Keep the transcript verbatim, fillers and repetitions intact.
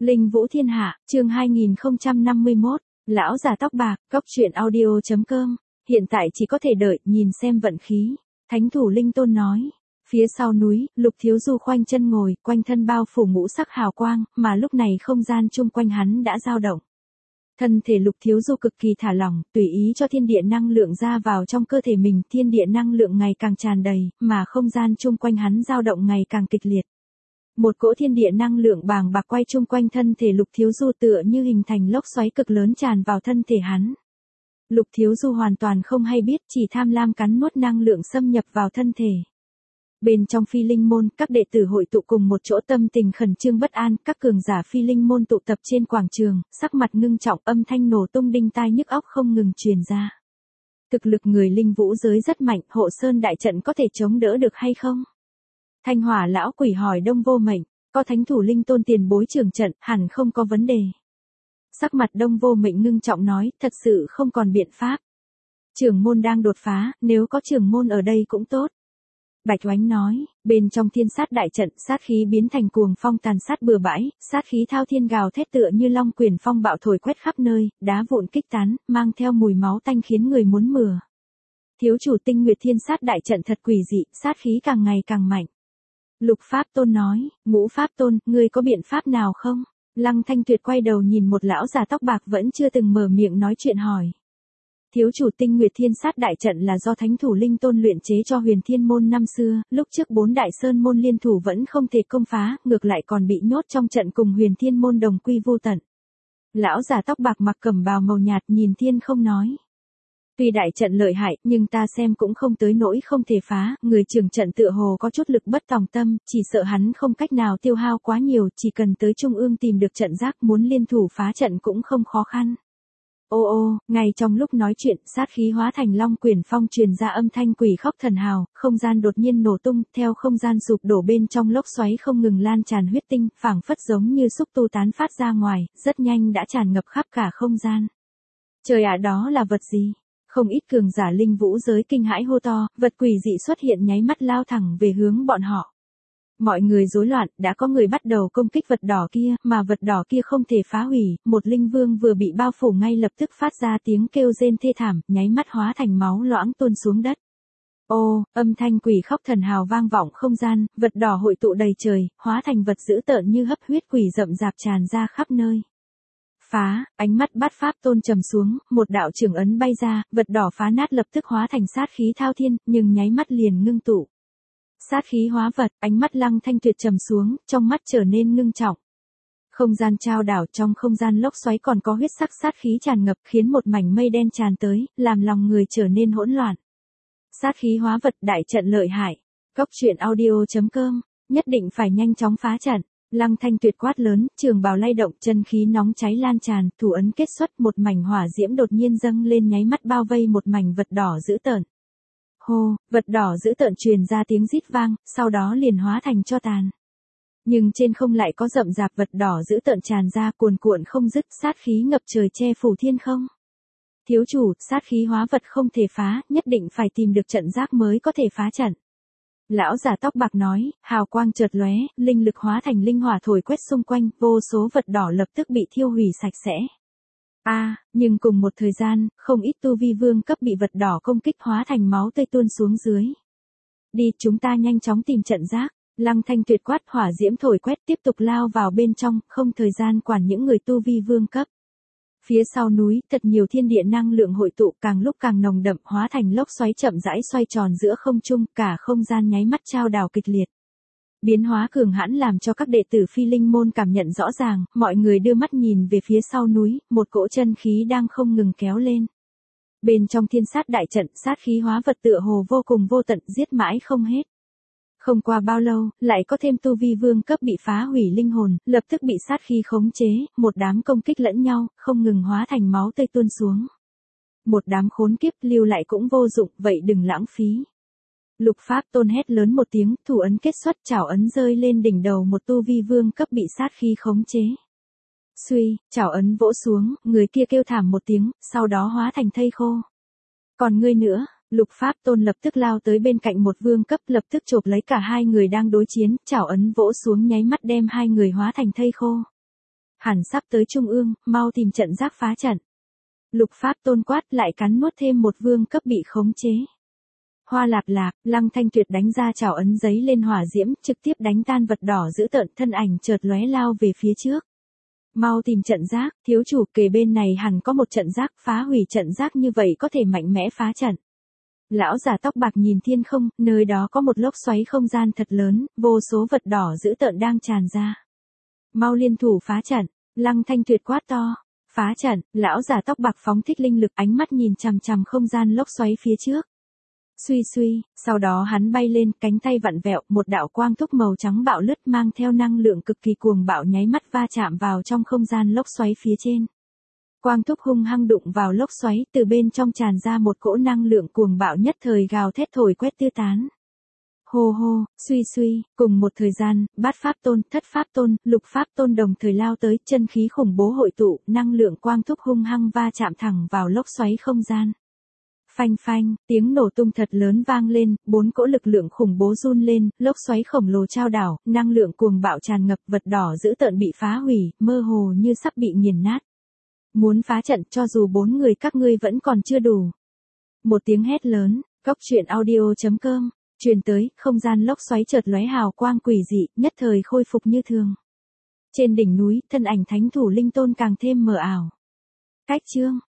Linh Vũ Thiên Hạ, chương hai nghìn không trăm năm mươi mốt, lão già tóc bạc, cóc truyện audio chấm com, hiện tại chỉ có thể đợi, nhìn xem vận khí. Thánh thủ Linh Tôn nói. Phía sau núi, Lục Thiếu Du khoanh chân ngồi, quanh thân bao phủ ngũ sắc hào quang, mà lúc này không gian chung quanh hắn đã dao động. Thân thể Lục Thiếu Du cực kỳ thả lỏng, tùy ý cho thiên địa năng lượng ra vào trong cơ thể mình, thiên địa năng lượng ngày càng tràn đầy, mà không gian chung quanh hắn dao động ngày càng kịch liệt. Một cỗ thiên địa năng lượng bàng bạc quay chung quanh thân thể Lục Thiếu Du tựa như hình thành lốc xoáy cực lớn tràn vào thân thể hắn. Lục Thiếu Du hoàn toàn không hay biết, chỉ tham lam cắn nuốt năng lượng xâm nhập vào thân thể. Bên trong Phi Linh môn, các đệ tử hội tụ cùng một chỗ, tâm tình khẩn trương bất an, các cường giả Phi Linh môn tụ tập trên quảng trường, sắc mặt ngưng trọng, âm thanh nổ tung đinh tai nhức óc không ngừng truyền ra. Thực lực người linh vũ giới rất mạnh, Hộ Sơn đại trận có thể chống đỡ được hay không? Thanh Hỏa lão quỷ hỏi Đông Vô Mệnh, có Thánh thủ Linh Tôn tiền bối trưởng trận, hẳn không có vấn đề. Sắc mặt Đông Vô Mệnh ngưng trọng nói, thật sự không còn biện pháp. Trưởng môn đang đột phá, nếu có trưởng môn ở đây cũng tốt. Bạch Oánh nói, bên trong thiên sát đại trận, sát khí biến thành cuồng phong tàn sát bừa bãi, sát khí thao thiên gào thét tựa như long quyền phong bạo thổi quét khắp nơi, đá vụn kích tán, mang theo mùi máu tanh khiến người muốn mửa. Thiếu chủ Tinh Nguyệt thiên sát đại trận thật quỷ dị, sát khí càng ngày càng mạnh. Lục Pháp Tôn nói, Ngũ Pháp Tôn, ngươi có biện pháp nào không? Lăng Thanh Tuyệt quay đầu nhìn một lão già tóc bạc vẫn chưa từng mở miệng nói chuyện hỏi. Thiếu chủ Tinh Nguyệt thiên sát đại trận là do Thánh thủ Linh Tôn luyện chế cho Huyền Thiên môn năm xưa, lúc trước bốn đại sơn môn liên thủ vẫn không thể công phá, ngược lại còn bị nhốt trong trận cùng Huyền Thiên môn đồng quy vô tận. Lão già tóc bạc mặc cẩm bào màu nhạt nhìn thiên không nói. Tuy đại trận lợi hại, nhưng ta xem cũng không tới nỗi không thể phá, người trưởng trận tựa hồ có chút lực bất tòng tâm, chỉ sợ hắn không cách nào tiêu hao quá nhiều, chỉ cần tới trung ương tìm được trận giác muốn liên thủ phá trận cũng không khó khăn. Ô ô, ngay trong lúc nói chuyện, sát khí hóa thành long quyển phong truyền ra âm thanh quỷ khóc thần hào, không gian đột nhiên nổ tung, theo không gian sụp đổ bên trong lốc xoáy không ngừng lan tràn huyết tinh, phảng phất giống như xúc tu tán phát ra ngoài, rất nhanh đã tràn ngập khắp cả không gian. Trời ạ, đó là vật gì? Không ít cường giả linh vũ giới kinh hãi hô to, vật quỷ dị xuất hiện nháy mắt lao thẳng về hướng bọn họ. Mọi người rối loạn, đã có người bắt đầu công kích vật đỏ kia, mà vật đỏ kia không thể phá hủy, một linh vương vừa bị bao phủ ngay lập tức phát ra tiếng kêu rên thê thảm, nháy mắt hóa thành máu loãng tuôn xuống đất. Ô, âm thanh quỷ khóc thần hào vang vọng không gian, vật đỏ hội tụ đầy trời, hóa thành vật dữ tợn như hấp huyết quỷ rậm rạp tràn ra khắp nơi. Phá, ánh mắt Bát Pháp Tôn trầm xuống, một đạo trưởng ấn bay ra, vật đỏ phá nát lập tức hóa thành sát khí thao thiên, nhưng nháy mắt liền ngưng tụ. Sát khí hóa vật, ánh mắt Lăng Thanh Tuyệt trầm xuống, trong mắt trở nên ngưng trọng. Không gian trao đảo, trong không gian lốc xoáy còn có huyết sắc sát khí tràn ngập, khiến một mảnh mây đen tràn tới, làm lòng người trở nên hỗn loạn. Sát khí hóa vật, đại trận lợi hại. Cóc truyện audio chấm com, nhất định phải nhanh chóng phá trận. Lăng Thanh Tuyệt quát lớn, trường bào lay động, chân khí nóng cháy lan tràn, thủ ấn kết xuất, một mảnh hỏa diễm đột nhiên dâng lên nháy mắt bao vây một mảnh vật đỏ dữ tợn. Hô, vật đỏ dữ tợn truyền ra tiếng rít vang, sau đó liền hóa thành tro tàn. Nhưng trên không lại có rậm rạp vật đỏ dữ tợn tràn ra, cuồn cuộn không dứt, sát khí ngập trời che phủ thiên không. Thiếu chủ, sát khí hóa vật không thể phá, nhất định phải tìm được trận giác mới có thể phá trận. Lão già tóc bạc nói, hào quang chợt lóe, linh lực hóa thành linh hỏa thổi quét xung quanh, vô số vật đỏ lập tức bị thiêu hủy sạch sẽ. A, à, nhưng cùng một thời gian, không ít tu vi vương cấp bị vật đỏ công kích hóa thành máu tươi tuôn xuống dưới. Đi, chúng ta nhanh chóng tìm trận giác. Lăng Thanh Tuyệt quát, hỏa diễm thổi quét tiếp tục lao vào bên trong, không thời gian quản những người tu vi vương cấp. Phía sau núi, thật nhiều thiên địa năng lượng hội tụ, càng lúc càng nồng đậm, hóa thành lốc xoáy chậm rãi xoay tròn giữa không trung, cả không gian nháy mắt trao đảo kịch liệt. Biến hóa cường hãn làm cho các đệ tử Phi Linh môn cảm nhận rõ ràng, mọi người đưa mắt nhìn về phía sau núi, một cỗ chân khí đang không ngừng kéo lên. Bên trong thiên sát đại trận, sát khí hóa vật tựa hồ vô cùng vô tận, giết mãi không hết. Không qua bao lâu, lại có thêm tu vi vương cấp bị phá hủy linh hồn, lập tức bị sát khí khống chế, một đám công kích lẫn nhau, không ngừng hóa thành máu tươi tuôn xuống. Một đám khốn kiếp, lưu lại cũng vô dụng, vậy đừng lãng phí. Lục Pháp Tôn hét lớn một tiếng, thủ ấn kết xuất, chảo ấn rơi lên đỉnh đầu một tu vi vương cấp bị sát khí khống chế. Suy, chảo ấn vỗ xuống, người kia kêu thảm một tiếng, sau đó hóa thành thây khô. Còn ngươi nữa? Lục Pháp Tôn lập tức lao tới bên cạnh một vương cấp, lập tức chộp lấy cả hai người đang đối chiến, chảo ấn vỗ xuống nháy mắt đem hai người hóa thành thây khô. Hẳn sắp tới trung ương, mau tìm trận giác phá trận. Lục Pháp Tôn quát lại cắn nuốt thêm một vương cấp bị khống chế. Hoa lạp lạp, Lăng Thanh Tuyệt đánh ra chảo ấn giấy lên hỏa diễm, trực tiếp đánh tan vật đỏ giữ tợn, thân ảnh chợt lóe lao về phía trước. Mau tìm trận giác, thiếu chủ, kề bên này hẳn có một trận giác, phá hủy trận giác như vậy có thể mạnh mẽ phá trận. Lão già tóc bạc nhìn thiên không, nơi đó có một lốc xoáy không gian thật lớn, vô số vật đỏ dữ tợn đang tràn ra. Mau liên thủ phá trận, Lăng Thanh Tuyệt quát to. Phá trận, lão già tóc bạc phóng thích linh lực, ánh mắt nhìn chằm chằm không gian lốc xoáy phía trước. Suy suy, sau đó hắn bay lên, cánh tay vặn vẹo, một đạo quang thúc màu trắng bạo lướt mang theo năng lượng cực kỳ cuồng bạo nháy mắt va chạm vào trong không gian lốc xoáy phía trên. Quang thúc hung hăng đụng vào lốc xoáy, từ bên trong tràn ra một cỗ năng lượng cuồng bạo nhất thời gào thét thổi quét tiêu tán. Hô hô, suy suy, cùng một thời gian, bát pháp tôn, thất pháp tôn, lục pháp tôn đồng thời lao tới, chân khí khủng bố hội tụ, năng lượng quang thúc hung hăng va chạm thẳng vào lốc xoáy không gian. Phanh phanh, tiếng nổ tung thật lớn vang lên, bốn cỗ lực lượng khủng bố run lên, lốc xoáy khổng lồ trao đảo, năng lượng cuồng bạo tràn ngập, vật đỏ dữ tợn bị phá hủy, mơ hồ như sắp bị nghiền nát. Muốn phá trận, cho dù bốn người các ngươi vẫn còn chưa đủ. Một tiếng hét lớn, Cốc truyện audio chấm com, truyền tới, không gian lốc xoáy chợt lóe hào quang quỷ dị, nhất thời khôi phục như thường. Trên đỉnh núi, thân ảnh thánh thủ linh tôn càng thêm mờ ảo. Cách chương